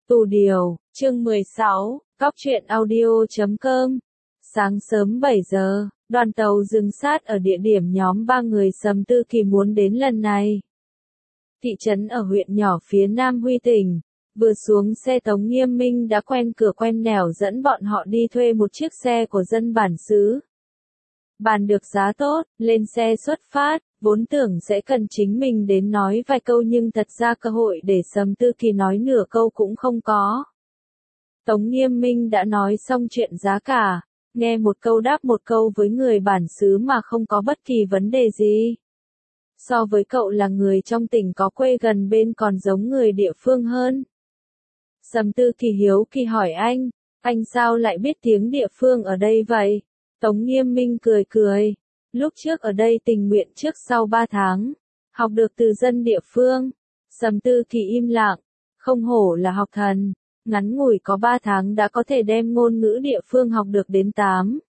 Tù điều, chương 16, Cóc truyện audio.com. Sáng sớm 7 giờ, đoàn tàu dừng sát ở địa điểm nhóm 3 người Sầm Tư Kỳ muốn đến lần này. Thị trấn ở huyện nhỏ phía Nam Huy tỉnh. Vừa xuống xe Tống Nghiêm Minh đã quen cửa quen nẻo dẫn bọn họ đi thuê một chiếc xe của dân bản xứ. Bàn được giá tốt, lên xe xuất phát, vốn tưởng sẽ cần chính mình đến nói vài câu nhưng thật ra cơ hội để Sầm Tư Kỳ nói nửa câu cũng không có. Tống Nghiêm Minh đã nói xong chuyện giá cả, nghe một câu đáp một câu với người bản xứ mà không có bất kỳ vấn đề gì. So với cậu là người trong tỉnh có quê gần bên còn giống người địa phương hơn. Sầm Tư Kỳ hiếu kỳ hỏi anh sao lại biết tiếng địa phương ở đây vậy? Tống Nghiêm Minh cười cười, lúc trước ở đây tình nguyện trước sau 3 tháng, học được từ dân địa phương. Sầm Tư Kỳ im lặng, không hổ là học thần, ngắn ngủi có 3 tháng đã có thể đem ngôn ngữ địa phương học được đến 8,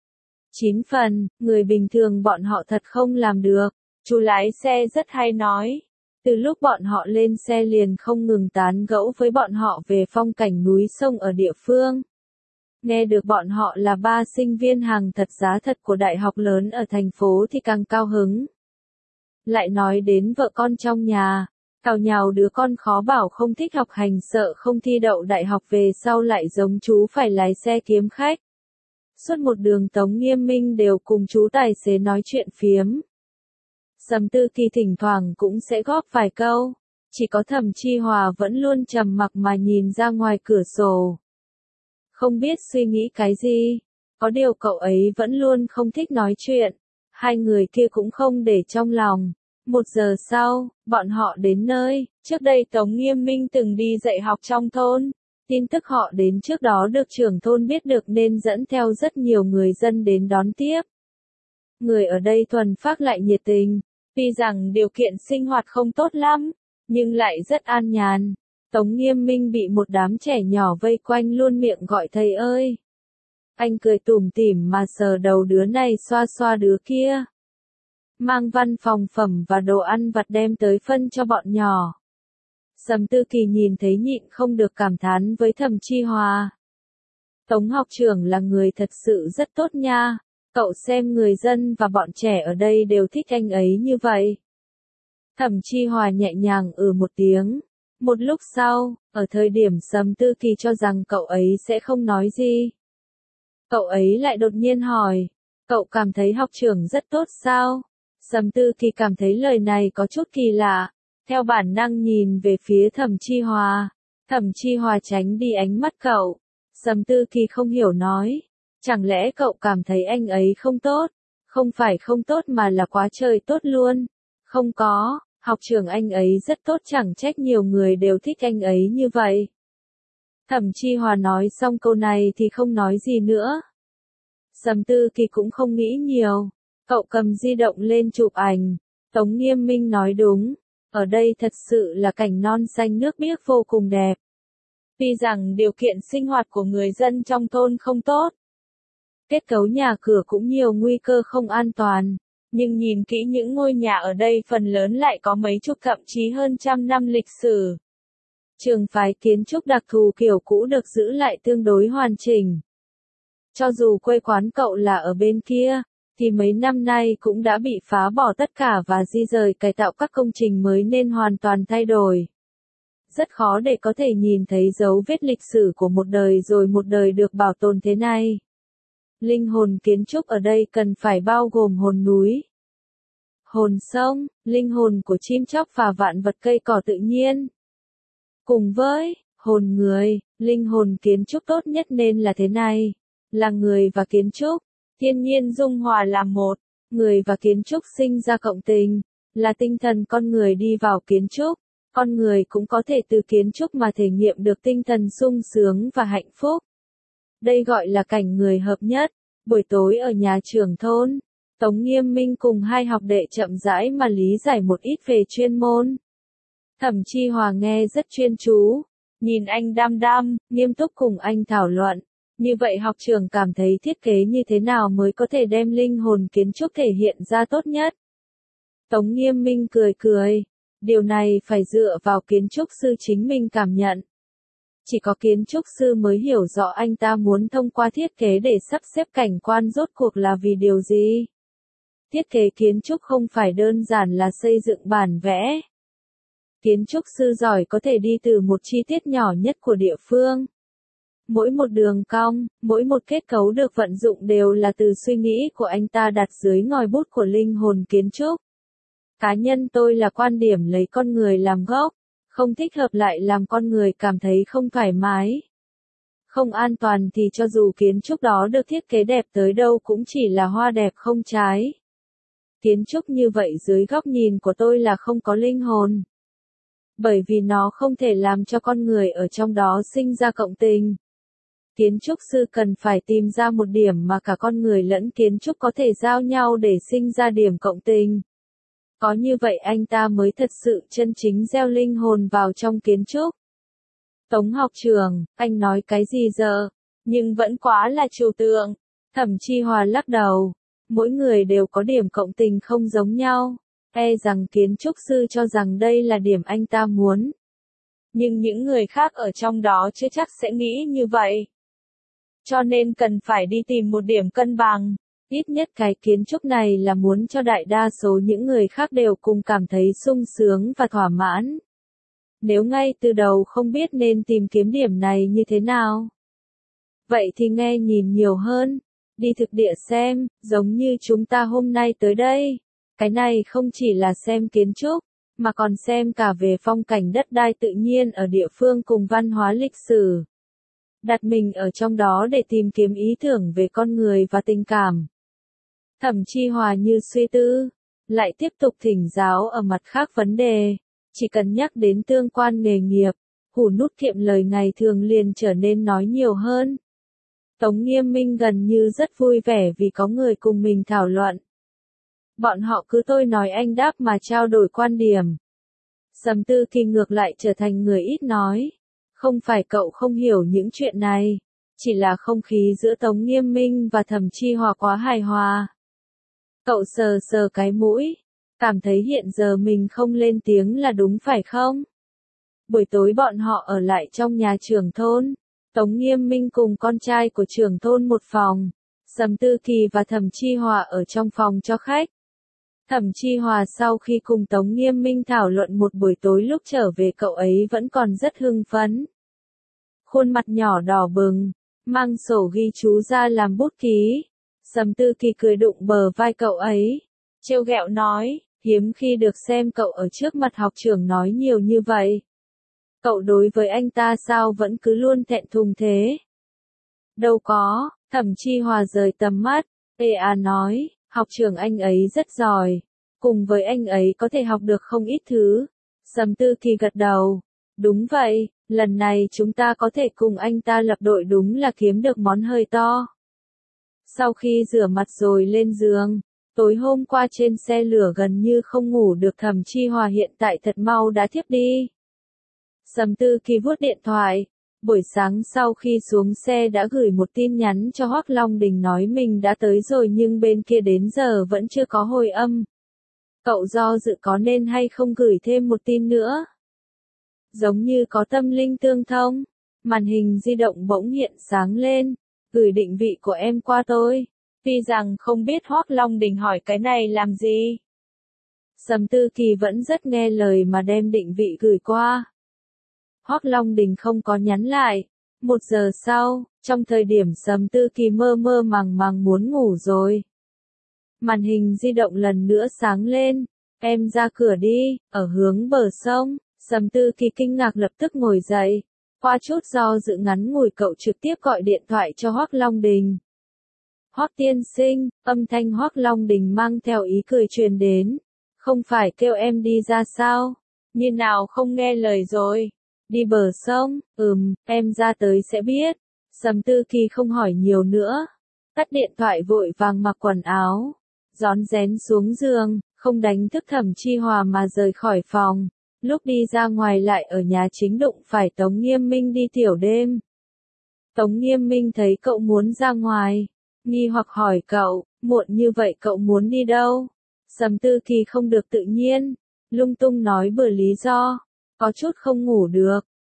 9 phần, người bình thường bọn họ thật không làm được. Chú lái xe rất hay nói, từ lúc bọn họ lên xe liền không ngừng tán gẫu với bọn họ về phong cảnh núi sông ở địa phương. Nghe được bọn họ là 3 sinh viên hàng thật giá thật của đại học lớn ở thành phố thì càng cao hứng. Lại nói đến vợ con trong nhà, cào nhào đứa con khó bảo không thích học hành sợ không thi đậu đại học về sau lại giống chú phải lái xe kiếm khách. Suốt một đường Tống Nghiêm Minh đều cùng chú tài xế nói chuyện phiếm. Sầm Tư Kỳ thỉnh thoảng cũng sẽ góp vài câu, chỉ có Thẩm Chi Hòa vẫn luôn trầm mặc mà nhìn ra ngoài cửa sổ. Không biết suy nghĩ cái gì, có điều cậu ấy vẫn luôn không thích nói chuyện, hai người kia cũng không để trong lòng. 1 giờ sau, bọn họ đến nơi, trước đây Tống Nghiêm Minh từng đi dạy học trong thôn, tin tức họ đến trước đó được trưởng thôn biết được nên dẫn theo rất nhiều người dân đến đón tiếp. Người ở đây thuần phác lại nhiệt tình, tuy rằng điều kiện sinh hoạt không tốt lắm, nhưng lại rất an nhàn. Tống Nghiêm Minh bị một đám trẻ nhỏ vây quanh luôn miệng gọi thầy ơi. Anh cười tủm tỉm mà sờ đầu đứa này xoa xoa đứa kia. Mang văn phòng phẩm và đồ ăn vặt đem tới phân cho bọn nhỏ. Sầm Tư Kỳ nhìn thấy nhịn không được cảm thán với Thẩm Chi Hòa. Tống học trưởng là người thật sự rất tốt nha, cậu xem người dân và bọn trẻ ở đây đều thích anh ấy như vậy. Thẩm Chi Hòa nhẹ nhàng một tiếng. Một lúc sau, ở thời điểm Sầm Tư Kỳ cho rằng cậu ấy sẽ không nói gì, cậu ấy lại đột nhiên hỏi, cậu cảm thấy học trưởng rất tốt sao? Sầm Tư Kỳ cảm thấy lời này có chút kỳ lạ, theo bản năng nhìn về phía Thẩm Chi Hòa. Thẩm Chi Hòa tránh đi ánh mắt cậu. Sầm Tư Kỳ không hiểu nói, chẳng lẽ cậu cảm thấy anh ấy không tốt? Không phải không tốt mà là quá trời tốt luôn. Không có. Học trưởng anh ấy rất tốt chẳng trách nhiều người đều thích anh ấy như vậy. Thẩm Chi Hòa nói xong câu này thì không nói gì nữa. Sầm Tư Kỳ cũng không nghĩ nhiều. Cậu cầm di động lên chụp ảnh. Tống Nghiêm Minh nói đúng. Ở đây thật sự là cảnh non xanh nước biếc vô cùng đẹp. Tuy rằng điều kiện sinh hoạt của người dân trong thôn không tốt, kết cấu nhà cửa cũng nhiều nguy cơ không an toàn. Nhưng nhìn kỹ những ngôi nhà ở đây phần lớn lại có mấy chục thậm chí hơn 100 năm lịch sử. Trường phái kiến trúc đặc thù kiểu cũ được giữ lại tương đối hoàn chỉnh. Cho dù quê quán cậu là ở bên kia, thì mấy năm nay cũng đã bị phá bỏ tất cả và di rời cải tạo các công trình mới nên hoàn toàn thay đổi. Rất khó để có thể nhìn thấy dấu vết lịch sử của một đời rồi một đời được bảo tồn thế này. Linh hồn kiến trúc ở đây cần phải bao gồm hồn núi, hồn sông, linh hồn của chim chóc và vạn vật cây cỏ tự nhiên. Cùng với hồn người, linh hồn kiến trúc tốt nhất nên là thế này, là người và kiến trúc, thiên nhiên dung hòa làm một, người và kiến trúc sinh ra cộng tình, là tinh thần con người đi vào kiến trúc, con người cũng có thể từ kiến trúc mà thể nghiệm được tinh thần sung sướng và hạnh phúc. Đây gọi là cảnh người hợp nhất. Buổi tối ở nhà trưởng thôn, Tống Nghiêm Minh cùng hai học đệ chậm rãi mà lý giải một ít về chuyên môn. Thẩm Chi Hòa nghe rất chuyên chú, nhìn anh đăm đăm, nghiêm túc cùng anh thảo luận. Như vậy học trưởng cảm thấy thiết kế như thế nào mới có thể đem linh hồn kiến trúc thể hiện ra tốt nhất? Tống Nghiêm Minh cười cười, điều này phải dựa vào kiến trúc sư chính mình cảm nhận. Chỉ có kiến trúc sư mới hiểu rõ anh ta muốn thông qua thiết kế để sắp xếp cảnh quan rốt cuộc là vì điều gì. Thiết kế kiến trúc không phải đơn giản là xây dựng bản vẽ. Kiến trúc sư giỏi có thể đi từ một chi tiết nhỏ nhất của địa phương. Mỗi một đường cong, mỗi một kết cấu được vận dụng đều là từ suy nghĩ của anh ta đặt dưới ngòi bút của linh hồn kiến trúc. Cá nhân tôi là quan điểm lấy con người làm gốc, không thích hợp lại làm con người cảm thấy không thoải mái. Không an toàn thì cho dù kiến trúc đó được thiết kế đẹp tới đâu cũng chỉ là hoa đẹp không trái. Kiến trúc như vậy dưới góc nhìn của tôi là không có linh hồn. Bởi vì nó không thể làm cho con người ở trong đó sinh ra cộng tình. Kiến trúc sư cần phải tìm ra một điểm mà cả con người lẫn kiến trúc có thể giao nhau để sinh ra điểm cộng tình. Có như vậy anh ta mới thật sự chân chính gieo linh hồn vào trong kiến trúc. Tống học trưởng, anh nói cái gì giờ? Nhưng vẫn quá là trừu tượng. Thẩm Chi Hòa lắc đầu. Mỗi người đều có điểm cộng tình không giống nhau. E rằng kiến trúc sư cho rằng đây là điểm anh ta muốn. Nhưng những người khác ở trong đó chưa chắc sẽ nghĩ như vậy. Cho nên cần phải đi tìm một điểm cân bằng. Ít nhất cái kiến trúc này là muốn cho đại đa số những người khác đều cùng cảm thấy sung sướng và thỏa mãn. Nếu ngay từ đầu không biết nên tìm kiếm điểm này như thế nào. Vậy thì nghe nhìn nhiều hơn. Đi thực địa xem, giống như chúng ta hôm nay tới đây. Cái này không chỉ là xem kiến trúc, mà còn xem cả về phong cảnh đất đai tự nhiên ở địa phương cùng văn hóa lịch sử. Đặt mình ở trong đó để tìm kiếm ý tưởng về con người và tình cảm. Thẩm Chi Hòa như suy tư, lại tiếp tục thỉnh giáo ở mặt khác vấn đề. Chỉ cần nhắc đến tương quan nghề nghiệp, Hủ Nút Kiệm lời ngày thường liền trở nên nói nhiều hơn. Tống Nghiêm Minh gần như rất vui vẻ vì có người cùng mình thảo luận. Bọn họ cứ tôi nói anh đáp mà trao đổi quan điểm. Sầm Tư Kỳ ngược lại trở thành người ít nói. Không phải cậu không hiểu những chuyện này, chỉ là không khí giữa Tống Nghiêm Minh và Thẩm Chi Hòa quá hài hòa. Cậu sờ sờ cái mũi, cảm thấy hiện giờ mình không lên tiếng là đúng phải không? Buổi tối bọn họ ở lại trong nhà trưởng thôn, Tống Nghiêm Minh cùng con trai của trưởng thôn một phòng, Sầm Tư Kỳ và Thẩm Chi Hòa ở trong phòng cho khách. Thẩm Chi Hòa sau khi cùng Tống Nghiêm Minh thảo luận một buổi tối lúc trở về cậu ấy vẫn còn rất hưng phấn. Khuôn mặt nhỏ đỏ bừng, mang sổ ghi chú ra làm bút ký. Sầm Tư Kỳ cười đụng bờ vai cậu ấy, trêu ghẹo nói, hiếm khi được xem cậu ở trước mặt học trưởng nói nhiều như vậy. Cậu đối với anh ta sao vẫn cứ luôn thẹn thùng thế? Đâu có, Thẩm Chi Hòa rời tầm mắt, nói, học trưởng anh ấy rất giỏi, cùng với anh ấy có thể học được không ít thứ. Sầm Tư Kỳ gật đầu, đúng vậy, lần này chúng ta có thể cùng anh ta lập đội đúng là kiếm được món hơi to. Sau khi rửa mặt rồi lên giường, tối hôm qua trên xe lửa gần như không ngủ được. Thẩm Chi Hòa hiện tại thật mau đã thiếp đi. Sầm Tư Kỳ vuốt điện thoại, buổi sáng sau khi xuống xe đã gửi một tin nhắn cho Hoắc Long Đình nói mình đã tới rồi nhưng bên kia đến giờ vẫn chưa có hồi âm. Cậu do dự có nên hay không gửi thêm một tin nữa. Giống như có tâm linh tương thông, màn hình di động bỗng hiện sáng lên, gửi định vị của em qua tôi. Tuy rằng không biết Hoắc Long Đình hỏi cái này làm gì. Sầm Tư Kỳ vẫn rất nghe lời mà đem định vị gửi qua. Hoắc Long Đình không có nhắn lại. 1 giờ sau, trong thời điểm Sầm Tư Kỳ mơ mơ màng màng muốn ngủ rồi. Màn hình di động lần nữa sáng lên. Em ra cửa đi, ở hướng bờ sông. Sầm Tư Kỳ kinh ngạc lập tức ngồi dậy. Qua chút do dự ngắn ngủi cậu trực tiếp gọi điện thoại cho Hoắc Long Đình. Hoắc tiên sinh, âm thanh Hoắc Long Đình mang theo ý cười truyền đến. Không phải kêu em đi ra sao? Như nào không nghe lời rồi? Đi bờ sông, em ra tới sẽ biết. Sầm Tư Kỳ không hỏi nhiều nữa. Tắt điện thoại vội vàng mặc quần áo. Rón rén xuống giường, không đánh thức Thẩm Chi Hòa mà rời khỏi phòng. Lúc đi ra ngoài lại ở nhà chính đụng phải Tống Nghiêm Minh đi tiểu đêm. Tống Nghiêm Minh thấy cậu muốn ra ngoài, nghi hoặc hỏi cậu, muộn như vậy cậu muốn đi đâu? Sầm Tư Kỳ không được tự nhiên, lung tung nói bừa lý do, có chút không ngủ được,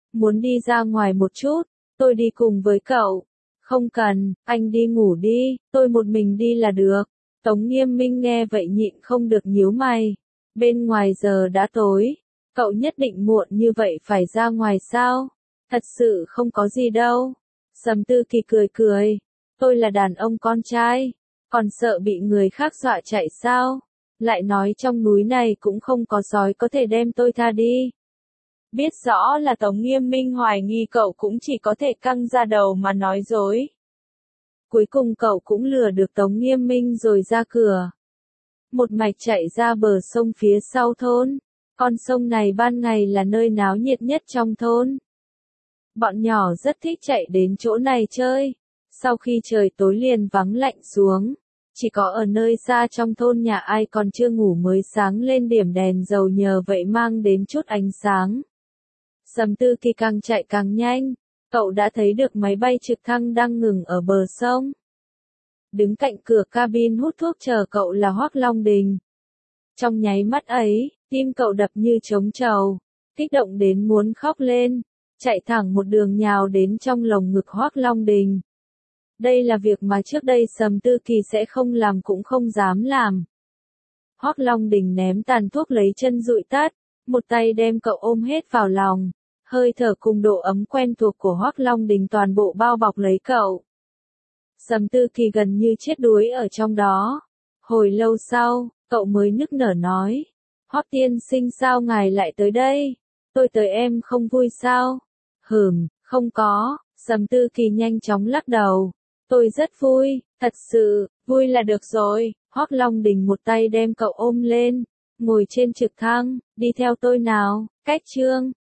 muốn đi ra ngoài một chút, tôi đi cùng với cậu. Không cần, anh đi ngủ đi, tôi một mình đi là được. Tống Nghiêm Minh nghe vậy nhịn không được nhíu mày. Bên ngoài giờ đã tối, cậu nhất định muộn như vậy phải ra ngoài sao? Thật sự không có gì đâu. Sầm Tư Kỳ cười cười, tôi là đàn ông con trai, còn sợ bị người khác dọa chạy sao? Lại nói trong núi này cũng không có sói có thể đem tôi tha đi. Biết rõ là Tống Nghiêm Minh hoài nghi cậu cũng chỉ có thể căng ra đầu mà nói dối. Cuối cùng cậu cũng lừa được Tống Nghiêm Minh rồi ra cửa. Một mạch chạy ra bờ sông phía sau thôn. Con sông này ban ngày là nơi náo nhiệt nhất trong thôn. Bọn nhỏ rất thích chạy đến chỗ này chơi. Sau khi trời tối liền vắng lạnh xuống. Chỉ có ở nơi xa trong thôn nhà ai còn chưa ngủ mới sáng lên điểm đèn dầu, nhờ vậy mang đến chút ánh sáng. Sầm Tư Kỳ càng chạy càng nhanh, cậu đã thấy được máy bay trực thăng đang ngừng ở bờ sông. Đứng cạnh cửa cabin hút thuốc chờ cậu là Hoắc Long Đình. Trong nháy mắt ấy, tim cậu đập như trống trầu, kích động đến muốn khóc lên, chạy thẳng một đường nhào đến trong lồng ngực Hoắc Long Đình. Đây là việc mà trước đây Sầm Tư Kỳ sẽ không làm cũng không dám làm. Hoắc Long Đình ném tàn thuốc lấy chân dụi tắt, một tay đem cậu ôm hết vào lòng. Hơi thở cùng độ ấm quen thuộc của Hoắc Long Đình toàn bộ bao bọc lấy cậu. Sầm Tư Kỳ gần như chết đuối ở trong đó. Hồi lâu sau, cậu mới nức nở nói. Hoắc tiên sinh sao ngài lại tới đây? Tôi tới em không vui sao? Không có, Sầm Tư Kỳ nhanh chóng lắc đầu. Tôi rất vui, thật sự, vui là được rồi. Hoắc Long Đình một tay đem cậu ôm lên, ngồi trên trực thăng, đi theo tôi nào, cách chương.